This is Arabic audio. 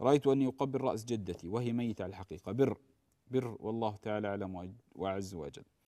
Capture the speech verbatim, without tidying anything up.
رأيت أني أقبل رأس جدتي وهي ميتة على الحقيقة. بر بر والله تعالى أعلم وأعز وأجل.